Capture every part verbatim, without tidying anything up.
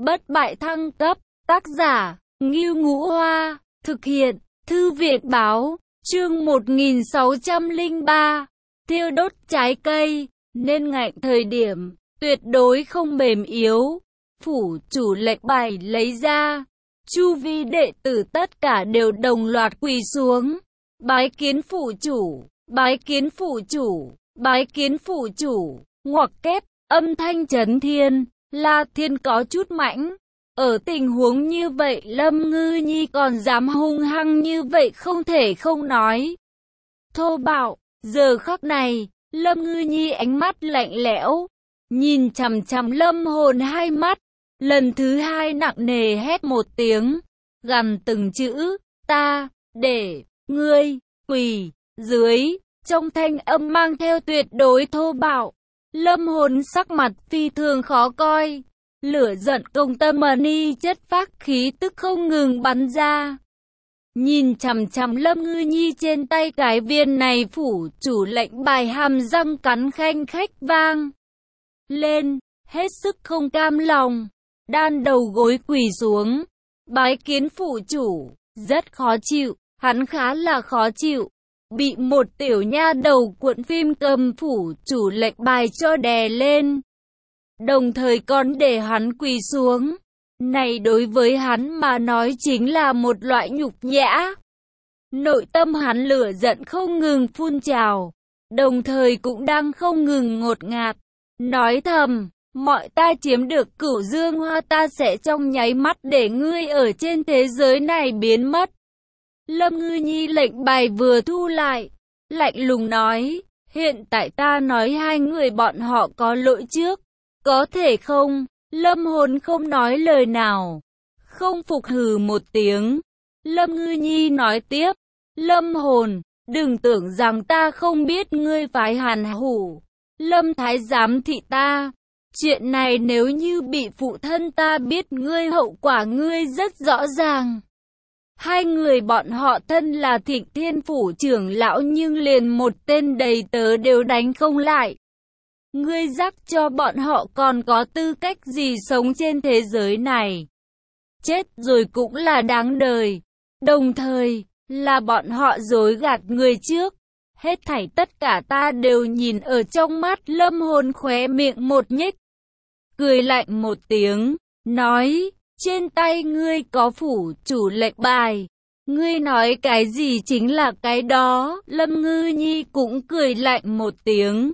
Bất bại thăng cấp, tác giả, Ngưu Ngũ Hoa, thực hiện, Thư viện báo, chương một nghìn sáu trăm lẻ ba, thiêu đốt trái cây, nên ngạnh thời điểm, tuyệt đối không mềm yếu. Phủ chủ lệnh bài lấy ra, chu vi đệ tử tất cả đều đồng loạt quỳ xuống, bái kiến phủ chủ, bái kiến phủ chủ, bái kiến phủ chủ, ngoặc kép, âm thanh chấn thiên. La Thiên có chút mãnh. Ở tình huống như vậy Lâm Ngư Nhi còn dám hung hăng như vậy không thể không nói. Thô bạo, giờ khắc này, Lâm Ngư Nhi ánh mắt lạnh lẽo, nhìn chằm chằm Lâm Hồn hai mắt, lần thứ hai nặng nề hét một tiếng, gằn từng chữ, ta, để, ngươi, quỳ, dưới, trong thanh âm mang theo tuyệt đối thô bạo. Lâm Hồn sắc mặt phi thường khó coi, lửa giận công tâm mani chất phác khí tức không ngừng bắn ra. Nhìn chằm chằm Lâm Ngư Nhi trên tay cái viên này phủ chủ lệnh bài hàm răng cắn khanh khách vang lên, hết sức không cam lòng, đan đầu gối quỳ xuống, bái kiến phủ chủ, rất khó chịu, hắn khá là khó chịu. Bị một tiểu nha đầu cuộn phim cầm phủ chủ lệnh bài cho đè lên, đồng thời còn để hắn quỳ xuống. Này đối với hắn mà nói chính là một loại nhục nhã. Nội tâm hắn lửa giận không ngừng phun trào, đồng thời cũng đang không ngừng ngột ngạt, nói thầm, mọi ta chiếm được Cửu Dương Hoa ta sẽ trong nháy mắt để ngươi ở trên thế giới này biến mất. Lâm Ngư Nhi lệnh bài vừa thu lại, lạnh lùng nói, hiện tại ta nói hai người bọn họ có lỗi trước, có thể không? Lâm Hồn không nói lời nào, không phục hừ một tiếng. Lâm Ngư Nhi nói tiếp, Lâm Hồn, đừng tưởng rằng ta không biết ngươi phái Hàn Hủ, Lâm Thái giám thị ta. Chuyện này nếu như bị phụ thân ta biết ngươi hậu quả ngươi rất rõ ràng. Hai người bọn họ thân là Thịnh Thiên Phủ trưởng lão nhưng liền một tên đầy tớ đều đánh không lại. Ngươi rắc cho bọn họ còn có tư cách gì sống trên thế giới này. Chết rồi cũng là đáng đời. Đồng thời, là bọn họ dối gạt người trước. Hết thảy tất cả ta đều nhìn ở trong mắt. Lâm Hồn khóe miệng một nhếch, cười lạnh một tiếng, nói, trên tay ngươi có phủ chủ lệnh bài. Ngươi nói cái gì chính là cái đó. Lâm Ngư Nhi cũng cười lạnh một tiếng,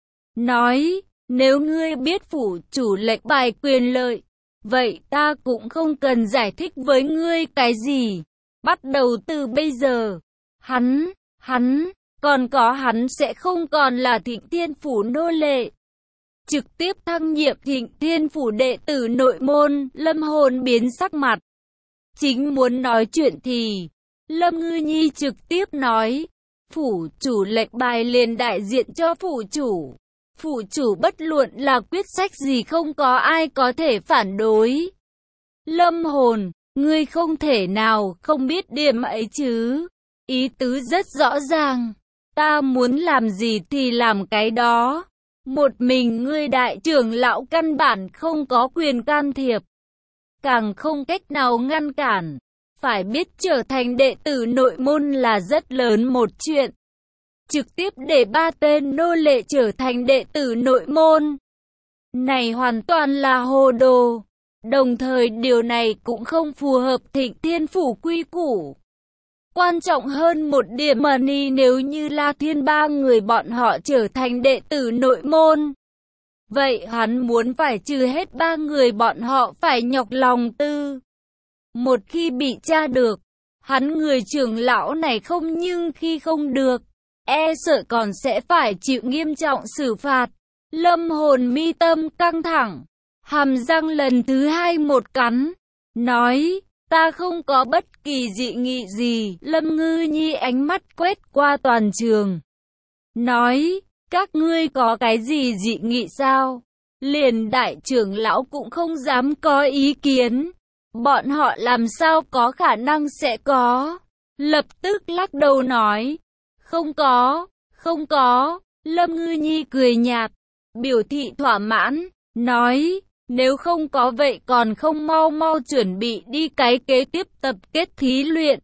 nói, nếu ngươi biết phủ chủ lệnh bài quyền lợi, vậy ta cũng không cần giải thích với ngươi cái gì. Bắt đầu từ bây giờ, hắn, hắn, còn có hắn sẽ không còn là Thịnh Thiên Phủ nô lệ. Trực tiếp thăng nhiệm Thịnh Thiên Phủ đệ tử nội môn. Lâm Hồn biến sắc mặt, chính muốn nói chuyện thì Lâm Ngư Nhi trực tiếp nói, phủ chủ lệnh bài liền đại diện cho phủ chủ. Phủ chủ bất luận là quyết sách gì không có ai có thể phản đối. Lâm Hồn, ngươi không thể nào không biết điểm ấy chứ. Ý tứ rất rõ ràng, ta muốn làm gì thì làm cái đó. Một mình ngươi đại trưởng lão căn bản không có quyền can thiệp, càng không cách nào ngăn cản. Phải biết trở thành đệ tử nội môn là rất lớn một chuyện. Trực tiếp để ba tên nô lệ trở thành đệ tử nội môn, này hoàn toàn là hồ đồ. Đồng thời điều này cũng không phù hợp Thịnh Thiên Phủ quy củ. Quan trọng hơn một điểm mà ni nếu như La Thiên ba người bọn họ trở thành đệ tử nội môn, vậy hắn muốn phải trừ hết ba người bọn họ phải nhọc lòng tư. Một khi bị tra được, hắn người trưởng lão này không nhưng khi không được, e sợ còn sẽ phải chịu nghiêm trọng xử phạt. Lâm Hồn mi tâm căng thẳng, hàm răng lần thứ hai một cắn, nói, ta không có bất kỳ dị nghị gì. Lâm Ngư Nhi ánh mắt quét qua toàn trường, nói, các ngươi có cái gì dị nghị sao? Liền đại trưởng lão cũng không dám có ý kiến. Bọn họ làm sao có khả năng sẽ có. Lập tức lắc đầu nói, không có, không có. Lâm Ngư Nhi cười nhạt, biểu thị thỏa mãn, nói, Nếu không có vậy còn không mau mau chuẩn bị đi cái kế tiếp tập kết thí luyện.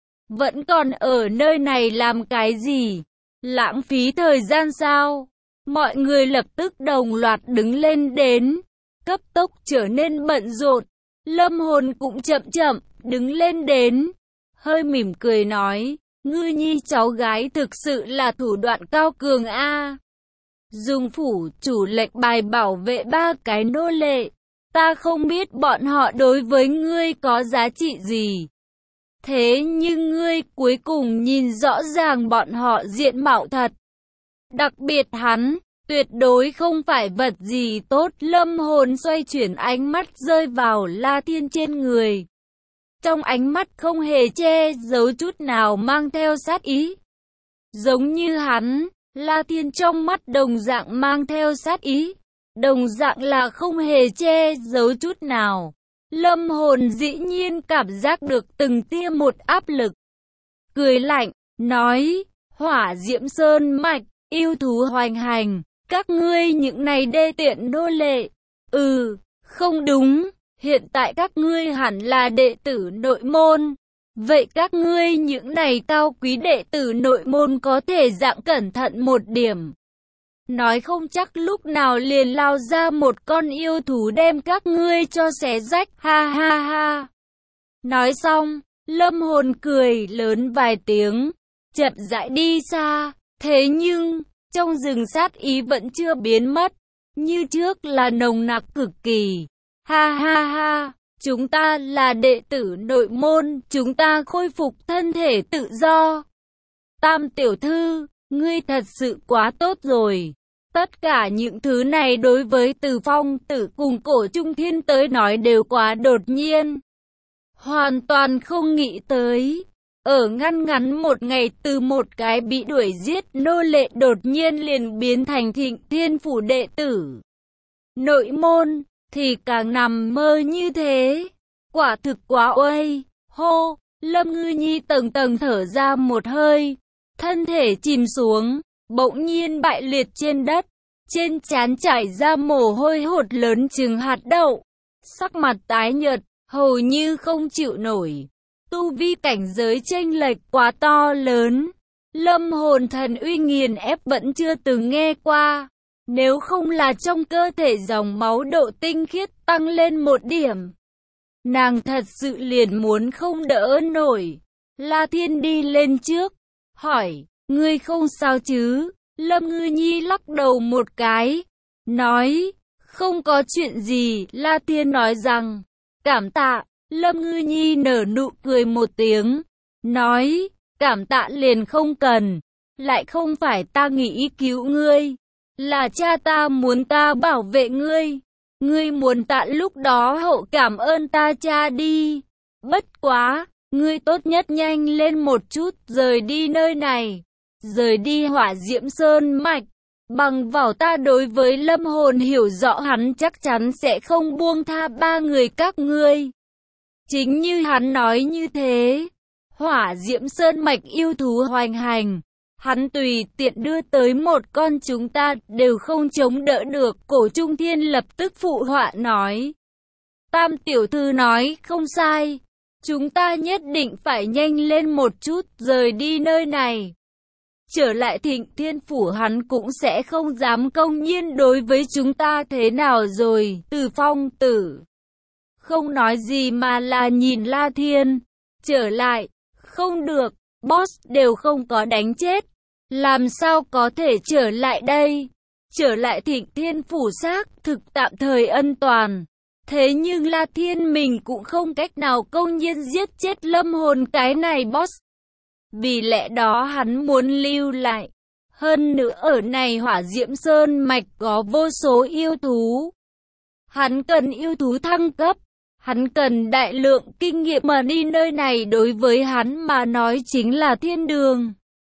Vẫn còn ở nơi này làm cái gì? Lãng phí thời gian sao? Mọi người lập tức đồng loạt đứng lên đến, cấp tốc trở nên bận rộn. Lâm Hồn cũng chậm chậm, đứng lên đến, hơi mỉm cười nói, Ngư Nhi cháu gái thực sự là thủ đoạn cao cường a. Dùng phủ chủ lệnh bài bảo vệ ba cái nô lệ, ta không biết bọn họ đối với ngươi có giá trị gì. Thế nhưng ngươi cuối cùng nhìn rõ ràng bọn họ diện mạo thật. Đặc biệt hắn, tuyệt đối không phải vật gì tốt. Lâm Hồn xoay chuyển ánh mắt rơi vào La Thiên trên người. Trong ánh mắt không hề che giấu chút nào mang theo sát ý. Giống như hắn, La Thiên trong mắt đồng dạng mang theo sát ý. Đồng dạng là không hề che giấu chút nào. Lâm Hồn dĩ nhiên cảm giác được từng tia một áp lực. Cười lạnh, nói, Hỏa Diễm Sơn Mạch, yêu thú hoành hành, các ngươi những này đê tiện nô lệ. Ừ, không đúng, hiện tại các ngươi hẳn là đệ tử nội môn. Vậy các ngươi những này cao quý đệ tử nội môn có thể dạng cẩn thận một điểm. Nói không chắc lúc nào liền lao ra một con yêu thú đem các ngươi cho xé rách, ha ha ha. Nói xong, Lâm Hồn cười lớn vài tiếng, chậm rãi đi xa. Thế nhưng, trong rừng sát ý vẫn chưa biến mất, như trước là nồng nặc cực kỳ. Ha ha ha, chúng ta là đệ tử nội môn, chúng ta khôi phục thân thể tự do. Tam tiểu thư, ngươi thật sự quá tốt rồi. Tất cả những thứ này đối với Từ Phong Tử cùng Cổ Trung Thiên tới nói đều quá đột nhiên. Hoàn toàn không nghĩ tới. Ở ngăn ngắn một ngày từ một cái bị đuổi giết nô lệ đột nhiên liền biến thành Thịnh Thiên Phủ đệ tử. Nội môn thì càng nằm mơ như thế. Quả thực quá uây. Hô, Lâm Ngư Nhi tầng tầng thở ra một hơi. Thân thể chìm xuống, bỗng nhiên bại liệt trên đất. Trên trán chảy ra mồ hôi hột lớn chừng hạt đậu. Sắc mặt tái nhợt, hầu như không chịu nổi. Tu vi cảnh giới chênh lệch quá to lớn. Lâm Hồn thần uy nghiền ép vẫn chưa từng nghe qua. Nếu không là trong cơ thể dòng máu độ tinh khiết tăng lên một điểm, nàng thật sự liền muốn không đỡ nổi. La Thiên đi lên trước, hỏi, ngươi không sao chứ? Lâm Ngư Nhi lắc đầu một cái, nói, không có chuyện gì. La Thiên nói rằng, cảm tạ. Lâm Ngư Nhi nở nụ cười một tiếng, nói, cảm tạ liền không cần, lại không phải ta nghĩ cứu ngươi, là cha ta muốn ta bảo vệ ngươi, ngươi muốn tạ lúc đó hậu cảm ơn ta cha đi. Bất quá, ngươi tốt nhất nhanh lên một chút rời đi nơi này, rời đi Hỏa Diễm Sơn Mạch, bằng vào ta đối với Lâm Hồn hiểu rõ hắn chắc chắn sẽ không buông tha ba người các ngươi. Chính như hắn nói như thế, Hỏa Diễm Sơn Mạch yêu thú hoành hành, hắn tùy tiện đưa tới một con chúng ta đều không chống đỡ được. Cổ Trung Thiên lập tức phụ họa nói, Tam tiểu thư nói không sai, chúng ta nhất định phải nhanh lên một chút rời đi nơi này. Trở lại Thịnh Thiên Phủ hắn cũng sẽ không dám công nhiên đối với chúng ta thế nào rồi. Từ Phong Tử không nói gì mà là nhìn La Thiên. Trở lại, không được, boss đều không có đánh chết. Làm sao có thể trở lại đây? Trở lại Thịnh Thiên Phủ xác thực tạm thời ân toàn. Thế nhưng La Thiên mình cũng không cách nào công nhiên giết chết Lâm Hồn cái này boss. Vì lẽ đó hắn muốn lưu lại. Hơn nữa ở này Hỏa Diễm Sơn Mạch có vô số yêu thú. Hắn cần yêu thú thăng cấp. Hắn cần đại lượng kinh nghiệm mà đi nơi này đối với hắn mà nói chính là thiên đường.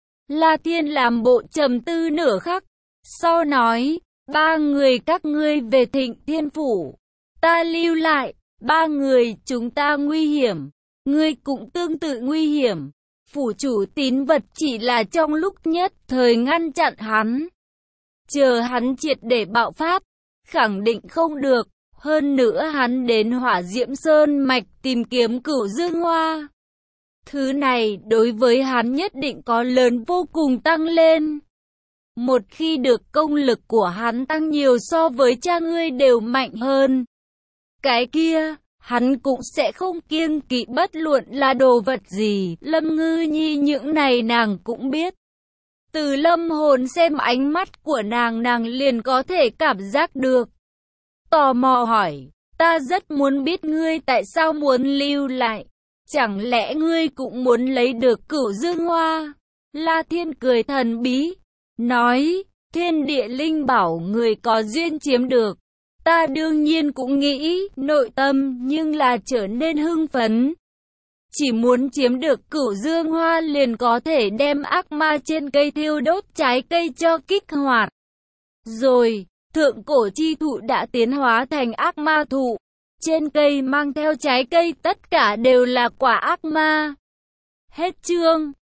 La Thiên làm bộ trầm tư nửa khắc. Sau nói, ba người các ngươi về Thịnh Thiên Phủ. Ta lưu lại, ba người chúng ta nguy hiểm. Ngươi cũng tương tự nguy hiểm. Phủ chủ tín vật chỉ là trong lúc nhất thời ngăn chặn hắn. Chờ hắn triệt để bạo phát, khẳng định không được. Hơn nữa hắn đến Hỏa Diễm Sơn Mạch tìm kiếm Cửu Dương Hoa. Thứ này đối với hắn nhất định có lớn vô cùng tăng lên. Một khi được công lực của hắn tăng nhiều so với cha ngươi đều mạnh hơn. Cái kia, hắn cũng sẽ không kiêng kỵ bất luận là đồ vật gì. Lâm Ngư Nhi những này nàng cũng biết. Từ lâm hồn xem ánh mắt của nàng nàng liền có thể cảm giác được. Tò mò hỏi, ta rất muốn biết ngươi tại sao muốn lưu lại. Chẳng lẽ ngươi cũng muốn lấy được Cửu Dương Hoa? La Thiên cười thần bí, nói, thiên địa linh bảo người có duyên chiếm được. Ta đương nhiên cũng nghĩ, nội tâm nhưng là trở nên hưng phấn. Chỉ muốn chiếm được Cửu Dương Hoa liền có thể đem ác ma trên cây thiêu đốt trái cây cho kích hoạt. Rồi, thượng cổ chi thụ đã tiến hóa thành ác ma thụ. Trên cây mang theo trái cây tất cả đều là quả ác ma. Hết chương.